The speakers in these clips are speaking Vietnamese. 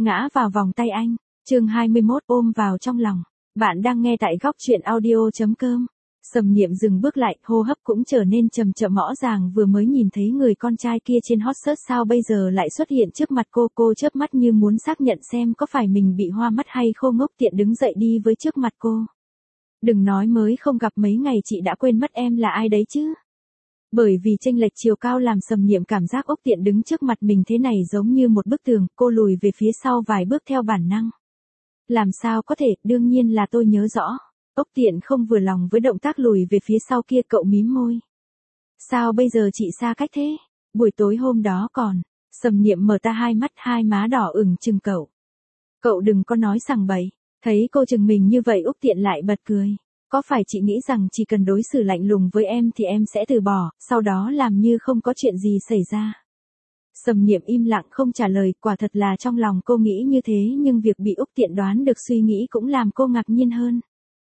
ngã vào vòng tay anh. Chương 21 ôm vào trong lòng. Bạn đang nghe tại góc truyện audio.com. Sầm Niệm dừng bước lại, hô hấp cũng trở nên chậm chậm rõ ràng, vừa mới nhìn thấy người con trai kia trên hot search sao bây giờ lại xuất hiện trước mặt cô chớp mắt như muốn xác nhận xem có phải mình bị hoa mắt hay không. Úc Tiện đứng dậy đi với trước mặt cô. Đừng nói mới không gặp mấy ngày chị đã quên mất em là ai đấy chứ. Bởi vì chênh lệch chiều cao làm Sầm Niệm cảm giác Úc Tiện đứng trước mặt mình thế này giống như một bức tường, cô lùi về phía sau vài bước theo bản năng. Làm sao có thể, đương nhiên là tôi nhớ rõ. Úc Tiện không vừa lòng với động tác lùi về phía sau kia, cậu mím môi. Sao bây giờ chị xa cách thế? Buổi tối hôm đó còn. Sầm Niệm mở ta hai mắt, hai má đỏ ửng chừng cậu. Cậu đừng có nói sằng bậy. Thấy cô chừng mình như vậy Úc Tiện lại bật cười. Có phải chị nghĩ rằng chỉ cần đối xử lạnh lùng với em thì em sẽ từ bỏ, sau đó làm như không có chuyện gì xảy ra? Sầm Niệm im lặng không trả lời, quả thật là trong lòng cô nghĩ như thế, nhưng việc bị Úc Tiện đoán được suy nghĩ cũng làm cô ngạc nhiên hơn.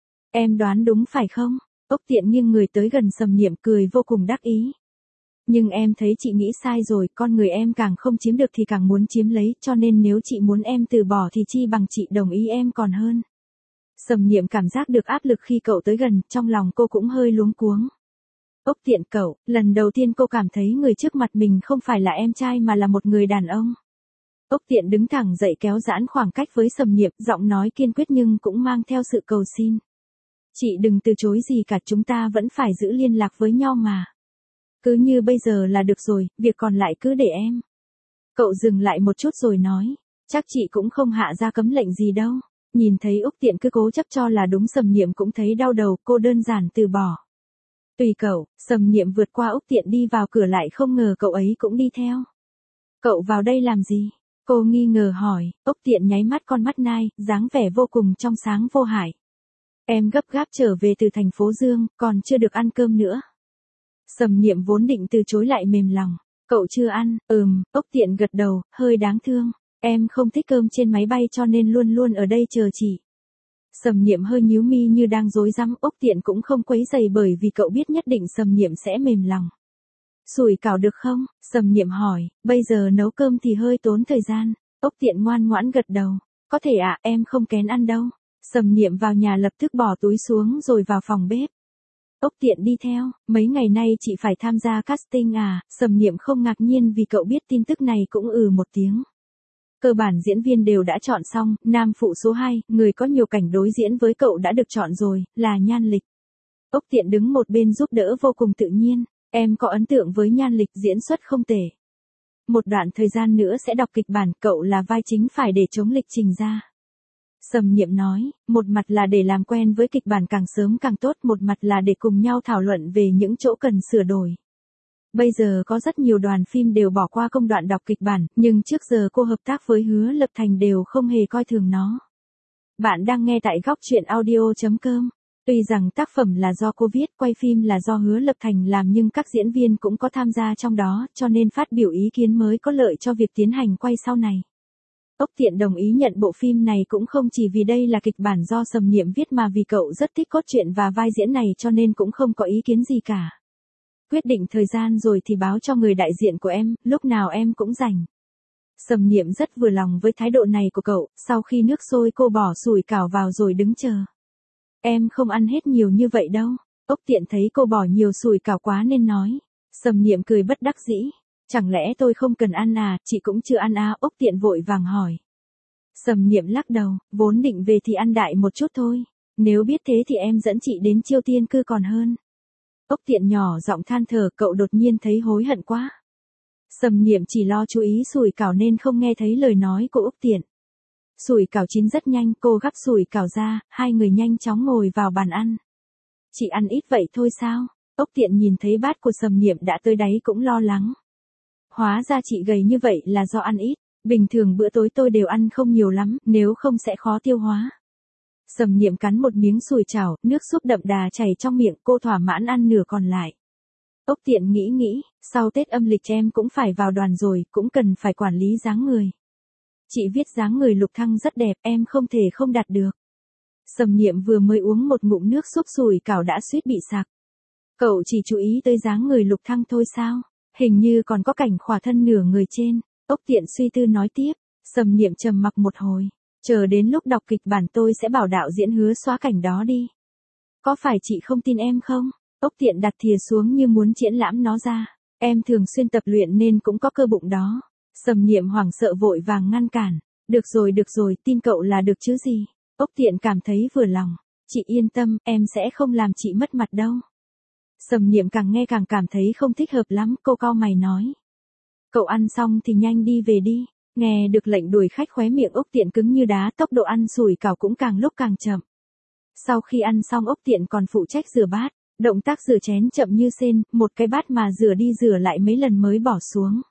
Em đoán đúng phải không? Úc Tiện nghiêng người tới gần Sầm Niệm cười vô cùng đắc ý. Nhưng em thấy chị nghĩ sai rồi, con người em càng không chiếm được thì càng muốn chiếm lấy, cho nên nếu chị muốn em từ bỏ thì chi bằng chị đồng ý em còn hơn. Sầm Niệm cảm giác được áp lực khi cậu tới gần, trong lòng cô cũng hơi luống cuống. Úc Tiện cậu, lần đầu tiên cô cảm thấy người trước mặt mình không phải là em trai mà là một người đàn ông. Úc Tiện đứng thẳng dậy kéo giãn khoảng cách với Sầm Niệm, giọng nói kiên quyết nhưng cũng mang theo sự cầu xin. Chị đừng từ chối gì cả, chúng ta vẫn phải giữ liên lạc với nhau mà. Cứ như bây giờ là được rồi, việc còn lại cứ để em. Cậu dừng lại một chút rồi nói, chắc chị cũng không hạ ra cấm lệnh gì đâu. Nhìn thấy Úc Tiện cứ cố chấp cho là đúng, Sầm Niệm cũng thấy đau đầu, cô đơn giản từ bỏ. Tùy cậu. Sầm Niệm vượt qua Úc Tiện đi vào cửa, lại không ngờ cậu ấy cũng đi theo. Cậu vào đây làm gì? Cô nghi ngờ hỏi. Úc Tiện nháy mắt con mắt nai, dáng vẻ vô cùng trong sáng vô hại. Em gấp gáp trở về từ thành phố Dương, còn chưa được ăn cơm nữa. Sầm Niệm vốn định từ chối lại mềm lòng. Cậu chưa ăn? Úc Tiện gật đầu, hơi đáng thương. Em không thích cơm trên máy bay cho nên luôn luôn ở đây chờ chị. Sầm Niệm hơi nhíu mi như đang rối rắm, Úc Tiện cũng không quấy rầy bởi vì cậu biết nhất định Sầm Niệm sẽ mềm lòng. Sủi cảo được không? Sầm Niệm hỏi, bây giờ nấu cơm thì hơi tốn thời gian. Úc Tiện ngoan ngoãn gật đầu. Có thể ạ, em không kén ăn đâu. Sầm Niệm vào nhà lập tức bỏ túi xuống rồi vào phòng bếp. Úc Tiện đi theo, mấy ngày nay chị phải tham gia casting à? Sầm Niệm không ngạc nhiên vì cậu biết tin tức này cũng một tiếng. Cơ bản diễn viên đều đã chọn xong, nam phụ số 2, người có nhiều cảnh đối diễn với cậu đã được chọn rồi, là Nhan Lịch. Úc Tiện đứng một bên giúp đỡ vô cùng tự nhiên, em có ấn tượng với Nhan Lịch, diễn xuất không tệ. Một đoạn thời gian nữa sẽ đọc kịch bản, cậu là vai chính phải để chống lịch trình ra. Sầm Niệm nói, một mặt là để làm quen với kịch bản càng sớm càng tốt, một mặt là để cùng nhau thảo luận về những chỗ cần sửa đổi. Bây giờ có rất nhiều đoàn phim đều bỏ qua công đoạn đọc kịch bản, nhưng trước giờ cô hợp tác với Hứa Lập Thành đều không hề coi thường nó. Bạn đang nghe tại góc truyện audio.com. Tuy rằng tác phẩm là do cô viết, quay phim là do Hứa Lập Thành làm, nhưng các diễn viên cũng có tham gia trong đó, cho nên phát biểu ý kiến mới có lợi cho việc tiến hành quay sau này. Úc Tiện đồng ý nhận bộ phim này cũng không chỉ vì đây là kịch bản do Sầm Niệm viết mà vì cậu rất thích cốt truyện và vai diễn này, cho nên cũng không có ý kiến gì cả. Quyết định thời gian rồi thì báo cho người đại diện của em, lúc nào em cũng rảnh. Sầm Niệm rất vừa lòng với thái độ này của cậu, sau khi nước sôi cô bỏ sủi cảo vào rồi đứng chờ. Em không ăn hết nhiều như vậy đâu. Úc Tiện thấy cô bỏ nhiều sủi cảo quá nên nói. Sầm Niệm cười bất đắc dĩ. Chẳng lẽ tôi không cần ăn à, chị cũng chưa ăn à? Úc Tiện vội vàng hỏi. Sầm Niệm lắc đầu, vốn định về thì ăn đại một chút thôi. Nếu biết thế thì em dẫn chị đến Chiêu Tiên Cư còn hơn. Úc Tiện nhỏ giọng than thở, cậu đột nhiên thấy hối hận quá. Sầm Niệm chỉ lo chú ý sủi cảo nên không nghe thấy lời nói của Úc Tiện. Sủi cảo chín rất nhanh, cô gắp sủi cảo ra, hai người nhanh chóng ngồi vào bàn ăn. Chị ăn ít vậy thôi sao? Úc Tiện nhìn thấy bát của Sầm Niệm đã tới đáy cũng lo lắng. Hóa ra chị gầy như vậy là do ăn ít, bình thường bữa tối tôi đều ăn không nhiều lắm, nếu không sẽ khó tiêu hóa. Sầm Niệm cắn một miếng sủi chảo, nước súp đậm đà chảy trong miệng, cô thỏa mãn ăn nửa còn lại. Úc Tiện nghĩ, sau Tết âm lịch em cũng phải vào đoàn rồi, cũng cần phải quản lý dáng người. Chị viết dáng người Lục Thăng rất đẹp, em không thể không đạt được. Sầm Niệm vừa mới uống một ngụm nước súp sủi cảo đã suýt bị sặc. Cậu chỉ chú ý tới dáng người Lục Thăng thôi sao? Hình như còn có cảnh khỏa thân nửa người trên. Úc Tiện suy tư nói tiếp, Sầm Niệm trầm mặc một hồi, chờ đến lúc đọc kịch bản tôi sẽ bảo đạo diễn Hứa xóa cảnh đó đi. Có phải chị không tin em không? Ốc Tiện đặt thìa xuống như muốn triển lãm nó ra. Em thường xuyên tập luyện nên cũng có cơ bụng đó. Sầm Niệm hoảng sợ vội vàng ngăn cản. Được rồi, tin cậu là được chứ gì. Ốc Tiện cảm thấy vừa lòng. Chị yên tâm, em sẽ không làm chị mất mặt đâu. Sầm Niệm càng nghe càng cảm thấy không thích hợp lắm, cô cau mày nói. Cậu ăn xong thì nhanh đi về đi. Nghe được lệnh đuổi khách khóe miệng Ốc Tiện cứng như đá, tốc độ ăn sủi cảo cũng càng lúc càng chậm. Sau khi ăn xong Ốc Tiện còn phụ trách rửa bát. Động tác rửa chén chậm như sên, một cái bát mà rửa đi rửa lại mấy lần mới bỏ xuống.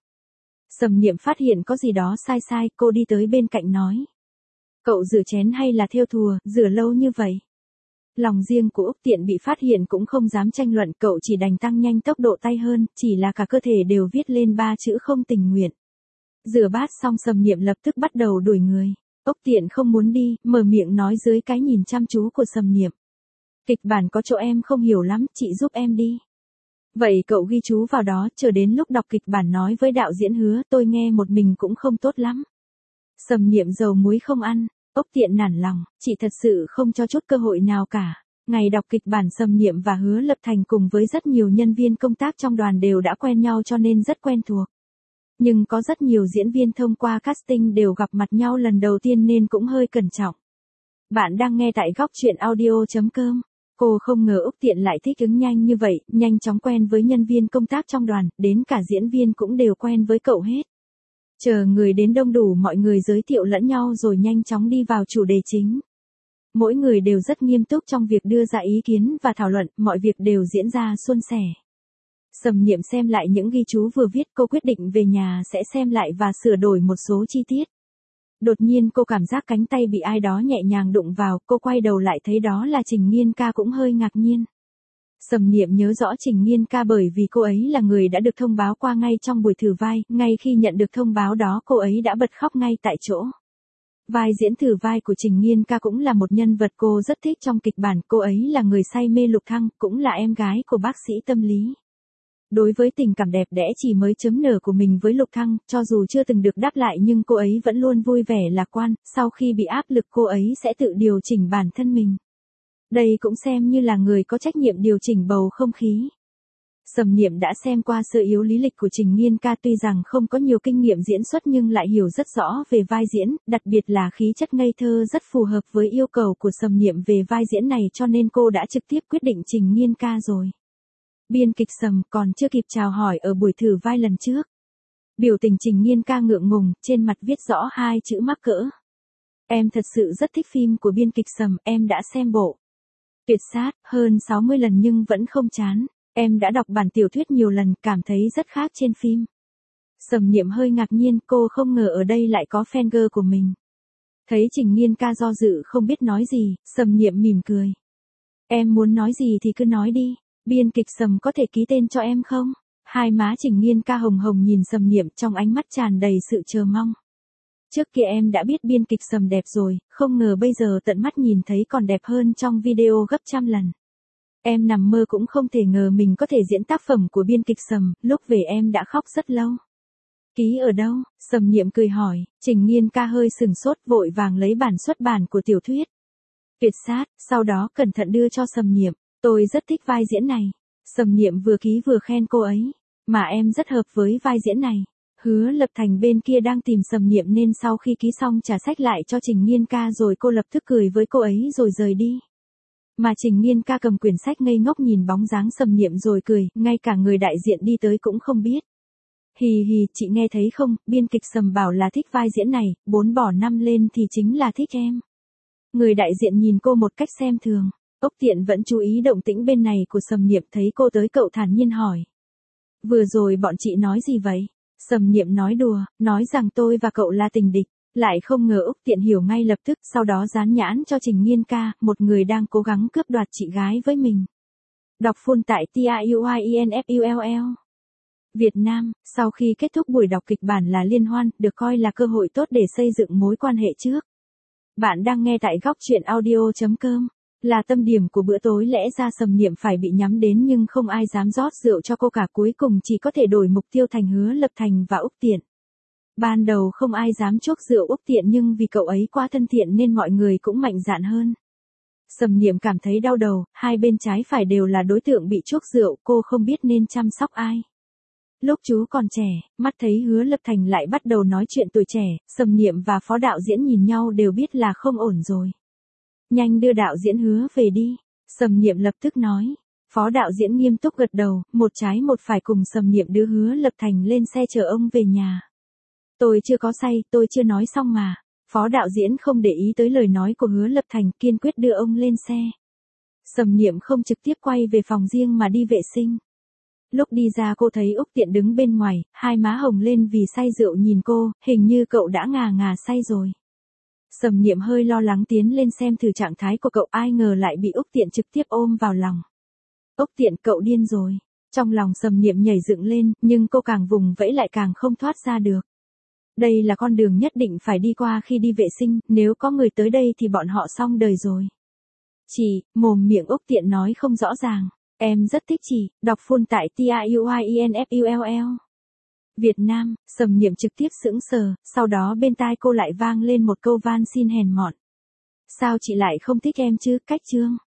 Sầm Niệm phát hiện có gì đó sai, cô đi tới bên cạnh nói. Cậu rửa chén hay là thêu thùa, rửa lâu như vậy? Lòng riêng của Úc Tiện bị phát hiện cũng không dám tranh luận, cậu chỉ đành tăng nhanh tốc độ tay hơn, chỉ là cả cơ thể đều viết lên 3 chữ không tình nguyện. Rửa bát xong Sầm Niệm lập tức bắt đầu đuổi người. Úc Tiện không muốn đi, mở miệng nói dưới cái nhìn chăm chú của Sầm Niệm. Kịch bản có chỗ em không hiểu lắm, chị giúp em đi. Vậy cậu ghi chú vào đó, chờ đến lúc đọc kịch bản nói với đạo diễn Hứa, tôi nghe một mình cũng không tốt lắm. Sầm Niệm dầu muối không ăn, Ốc Tiện nản lòng, chị thật sự không cho chút cơ hội nào cả. Ngày đọc kịch bản Sầm Niệm và Hứa Lập Thành cùng với rất nhiều nhân viên công tác trong đoàn đều đã quen nhau cho nên rất quen thuộc. Nhưng có rất nhiều diễn viên thông qua casting đều gặp mặt nhau lần đầu tiên nên cũng hơi cẩn trọng. Bạn đang nghe tại góc truyện audio.com. Cô không ngờ Úc Tiện lại thích ứng nhanh như vậy, nhanh chóng quen với nhân viên công tác trong đoàn, đến cả diễn viên cũng đều quen với cậu hết. Chờ người đến đông đủ mọi người giới thiệu lẫn nhau rồi nhanh chóng đi vào chủ đề chính. Mỗi người đều rất nghiêm túc trong việc đưa ra ý kiến và thảo luận, mọi việc đều diễn ra suôn sẻ. Sầm Niệm xem lại những ghi chú vừa viết, cô quyết định về nhà sẽ xem lại và sửa đổi một số chi tiết. Đột nhiên cô cảm giác cánh tay bị ai đó nhẹ nhàng đụng vào, cô quay đầu lại thấy đó là Trình Nghiên Ca cũng hơi ngạc nhiên. Sầm Niệm nhớ rõ Trình Nghiên Ca bởi vì cô ấy là người đã được thông báo qua ngay trong buổi thử vai, ngay khi nhận được thông báo đó cô ấy đã bật khóc ngay tại chỗ. Vai diễn thử vai của Trình Nghiên Ca cũng là một nhân vật cô rất thích trong kịch bản, cô ấy là người say mê Lục Thăng, cũng là em gái của bác sĩ tâm lý. Đối với tình cảm đẹp đẽ chỉ mới chấm nở của mình với Lục Thăng, cho dù chưa từng được đáp lại nhưng cô ấy vẫn luôn vui vẻ lạc quan, sau khi bị áp lực cô ấy sẽ tự điều chỉnh bản thân mình. Đây cũng xem như là người có trách nhiệm điều chỉnh bầu không khí. Sầm Niệm đã xem qua sơ yếu lý lịch của Trình Nghiên Ca, tuy rằng không có nhiều kinh nghiệm diễn xuất nhưng lại hiểu rất rõ về vai diễn, đặc biệt là khí chất ngây thơ rất phù hợp với yêu cầu của Sầm Niệm về vai diễn này cho nên cô đã trực tiếp quyết định Trình Nghiên Ca rồi. Biên kịch Sầm còn chưa kịp chào hỏi ở buổi thử vai lần trước. Biểu tình Trình Nghiên Ca ngượng ngùng, trên mặt viết rõ 2 chữ mắc cỡ. Em thật sự rất thích phim của biên kịch Sầm, em đã xem bộ Tuyệt Sát hơn 60 lần nhưng vẫn không chán. Em đã đọc bản tiểu thuyết nhiều lần, cảm thấy rất khác trên phim. Sầm Niệm hơi ngạc nhiên, cô không ngờ ở đây lại có fan girl của mình. Thấy Trình Nghiên Ca do dự không biết nói gì, Sầm Niệm mỉm cười. Em muốn nói gì thì cứ nói đi. Biên kịch Sầm có thể ký tên cho em không? Hai má Trình Nghiên Ca hồng hồng nhìn Sầm Niệm trong ánh mắt tràn đầy sự chờ mong. Trước kia em đã biết biên kịch Sầm đẹp rồi, không ngờ bây giờ tận mắt nhìn thấy còn đẹp hơn trong video gấp trăm lần. Em nằm mơ cũng không thể ngờ mình có thể diễn tác phẩm của biên kịch Sầm, lúc về em đã khóc rất lâu. Ký ở đâu? Sầm Niệm cười hỏi, Trình Nghiên Ca hơi sừng sốt vội vàng lấy bản xuất bản của tiểu thuyết Tuyệt Sát, sau đó cẩn thận đưa cho Sầm Niệm. Tôi rất thích vai diễn này. Sầm Niệm vừa ký vừa khen cô ấy. Mà em rất hợp với vai diễn này. Hứa Lập Thành bên kia đang tìm Sầm Niệm nên sau khi ký xong trả sách lại cho Trình Nghiên Ca rồi cô lập tức cười với cô ấy rồi rời đi. Mà Trình Nghiên Ca cầm quyển sách ngây ngốc nhìn bóng dáng Sầm Niệm rồi cười, ngay cả người đại diện đi tới cũng không biết. Hì hì, chị nghe thấy không, biên kịch Sầm bảo là thích vai diễn này, 4 bỏ 5 lên thì chính là thích em. Người đại diện nhìn cô một cách xem thường. Ốc Tiện vẫn chú ý động tĩnh bên này của Sầm Niệm, thấy cô tới cậu thản nhiên hỏi. Vừa rồi bọn chị nói gì vậy? Sầm Niệm nói đùa, nói rằng tôi và cậu là tình địch. Lại không ngờ Úc Tiện hiểu ngay lập tức, sau đó dán nhãn cho Trình Nghiên Ca, một người đang cố gắng cướp đoạt chị gái với mình. Đọc full tại TIUINFULL. Việt Nam, sau khi kết thúc buổi đọc kịch bản là liên hoan, được coi là cơ hội tốt để xây dựng mối quan hệ trước. Bạn đang nghe tại góc truyện audio.com. Là tâm điểm của bữa tối, lẽ ra Sầm Niệm phải bị nhắm đến nhưng không ai dám rót rượu cho cô cả, cuối cùng chỉ có thể đổi mục tiêu thành Hứa Lập Thành và Úc Tiện. Ban đầu không ai dám chuốc rượu Úc Tiện nhưng vì cậu ấy quá thân thiện nên mọi người cũng mạnh dạn hơn. Sầm Niệm cảm thấy đau đầu, hai bên trái phải đều là đối tượng bị chuốc rượu, cô không biết nên chăm sóc ai. Lúc chú còn trẻ, mắt thấy Hứa Lập Thành lại bắt đầu nói chuyện tuổi trẻ, Sầm Niệm và phó đạo diễn nhìn nhau đều biết là không ổn rồi. Nhanh đưa đạo diễn Hứa về đi, Sầm Niệm lập tức nói. Phó đạo diễn nghiêm túc gật đầu, một trái một phải cùng Sầm Niệm đưa Hứa Lập Thành lên xe chở ông về nhà. Tôi chưa có say, tôi chưa nói xong mà. Phó đạo diễn không để ý tới lời nói của Hứa Lập Thành, kiên quyết đưa ông lên xe. Sầm Niệm không trực tiếp quay về phòng riêng mà đi vệ sinh. Lúc đi ra cô thấy Úc Tiện đứng bên ngoài, hai má hồng lên vì say rượu nhìn cô, hình như cậu đã ngà ngà say rồi. Sầm Niệm hơi lo lắng tiến lên xem thử trạng thái của cậu, ai ngờ lại bị Úc Tiện trực tiếp ôm vào lòng. Úc Tiện, cậu điên rồi. Trong lòng Sầm Niệm nhảy dựng lên, nhưng cô càng vùng vẫy lại càng không thoát ra được. Đây là con đường nhất định phải đi qua khi đi vệ sinh, nếu có người tới đây thì bọn họ xong đời rồi. Chị, mồm miệng Úc Tiện nói không rõ ràng. Em rất thích chị, đọc full tại TIUIENFULL. Việt Nam, Sầm Niệm trực tiếp sững sờ, sau đó bên tai cô lại vang lên một câu van xin hèn mọn. Sao chị lại không thích em chứ, Cách Trương?